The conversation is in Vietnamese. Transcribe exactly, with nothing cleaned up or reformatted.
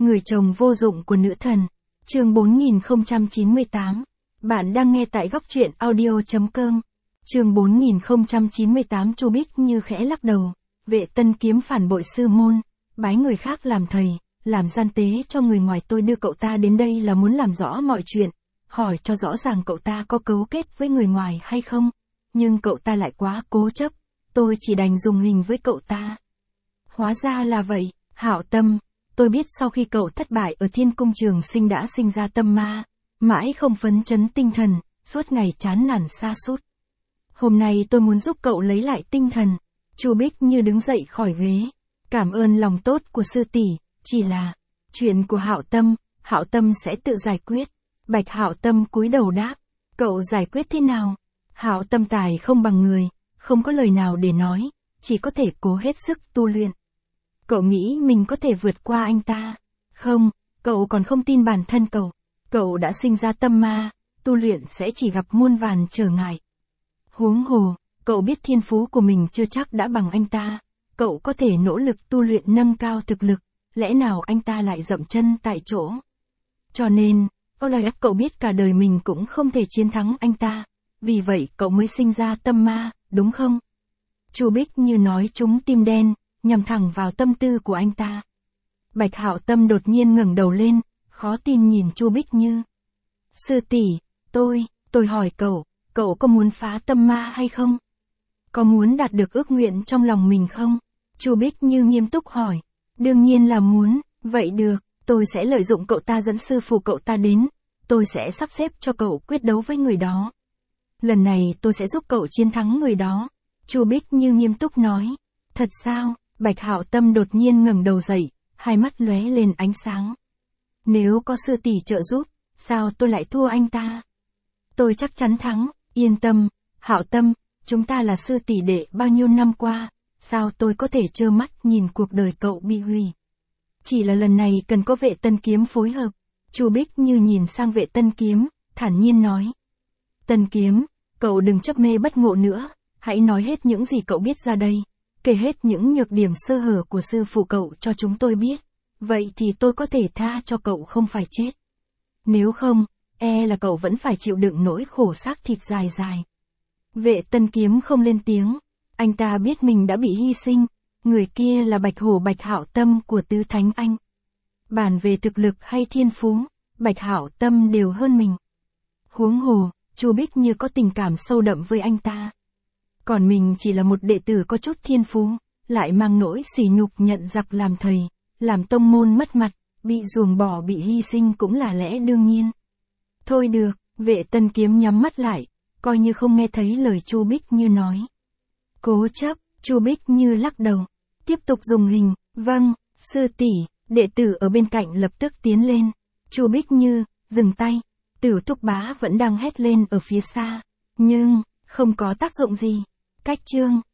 Người chồng vô dụng của nữ thần. Chương bốn nghìn không trăm chín mươi tám. Bạn đang nghe tại góc truyện audio chấm com. Chương bốn nghìn không trăm chín mươi tám. Chu Bích Như khẽ lắc đầu. Vệ Tân Kiếm phản bội sư môn, bái người khác làm thầy, làm gian tế cho người ngoài. Tôi đưa cậu ta đến đây là muốn làm rõ mọi chuyện, hỏi cho rõ ràng cậu ta có cấu kết với người ngoài hay không. Nhưng cậu ta lại quá cố chấp, tôi chỉ đành dùng hình với cậu ta. Hóa ra là vậy, Hạo Tâm. Tôi biết sau khi cậu thất bại ở Thiên Cung Trường Sinh đã sinh ra tâm ma, mãi không phấn chấn tinh thần, suốt ngày chán nản sa sút. Hôm nay tôi muốn giúp cậu lấy lại tinh thần. Chu Bích Như đứng dậy khỏi ghế. Cảm ơn lòng tốt của sư tỷ, chỉ là chuyện của Hạo Tâm, Hạo Tâm sẽ tự giải quyết. Bạch Hạo Tâm cúi đầu đáp, cậu giải quyết thế nào? Hạo Tâm tài không bằng người, không có lời nào để nói, chỉ có thể cố hết sức tu luyện. Cậu nghĩ mình có thể vượt qua anh ta? Không, cậu còn không tin bản thân cậu. Cậu đã sinh ra tâm ma, tu luyện sẽ chỉ gặp muôn vàn trở ngại. Huống hồ, cậu biết thiên phú của mình chưa chắc đã bằng anh ta. Cậu có thể nỗ lực tu luyện nâng cao thực lực, lẽ nào anh ta lại dậm chân tại chỗ? Cho nên, Olaf cậu biết cả đời mình cũng không thể chiến thắng anh ta. Vì vậy cậu mới sinh ra tâm ma, đúng không? Chu Bích Như nói trúng tim đen, nhằm thẳng vào tâm tư của anh ta. Bạch Hạo Tâm đột nhiên ngẩng đầu lên, khó tin nhìn Chu Bích Như. Sư tỷ, tôi, tôi hỏi cậu, cậu có muốn phá tâm ma hay không? Có muốn đạt được ước nguyện trong lòng mình không? Chu Bích Như nghiêm túc hỏi. Đương nhiên là muốn, vậy được, tôi sẽ lợi dụng cậu ta dẫn sư phụ cậu ta đến, tôi sẽ sắp xếp cho cậu quyết đấu với người đó. Lần này tôi sẽ giúp cậu chiến thắng người đó. Chu Bích Như nghiêm túc nói. Thật sao? Bạch Hạo Tâm đột nhiên ngẩng đầu dậy, hai mắt lóe lên ánh sáng. Nếu có sư tỷ trợ giúp, sao tôi lại thua anh ta? Tôi chắc chắn thắng, yên tâm, Hạo Tâm, chúng ta là sư tỷ đệ bao nhiêu năm qua, sao tôi có thể trơ mắt nhìn cuộc đời cậu bị hủy? Chỉ là lần này cần có Vệ Tân Kiếm phối hợp. Chu Bích Như nhìn sang Vệ Tân Kiếm, thản nhiên nói. Tân Kiếm, cậu đừng chấp mê bất ngộ nữa, hãy nói hết những gì cậu biết ra đây. Kể hết những nhược điểm sơ hở của sư phụ cậu cho chúng tôi biết. Vậy thì tôi có thể tha cho cậu không phải chết. Nếu không, e là cậu vẫn phải chịu đựng nỗi khổ xác thịt dài dài. Vệ Tân Kiếm không lên tiếng. Anh ta biết mình đã bị hy sinh. Người kia là Bạch Hổ Bạch Hạo Tâm của Tứ Thánh Anh. Bàn về thực lực hay thiên phú, Bạch Hạo Tâm đều hơn mình. Huống hồ, Chu Bích Như có tình cảm sâu đậm với anh ta. Còn mình chỉ là một đệ tử có chút thiên phú, lại mang nỗi sỉ nhục nhận giặc làm thầy, làm tông môn mất mặt, bị ruồng bỏ bị hy sinh cũng là lẽ đương nhiên. Thôi được, Vệ Tân Kiếm nhắm mắt lại, coi như không nghe thấy lời Chu Bích Như nói. Cố chấp, Chu Bích Như lắc đầu, tiếp tục dùng hình, vâng, sư tỷ. Đệ tử ở bên cạnh lập tức tiến lên. Chu Bích Như, dừng tay. Tử Thúc Bá vẫn đang hét lên ở phía xa, nhưng không có tác dụng gì. Cách chương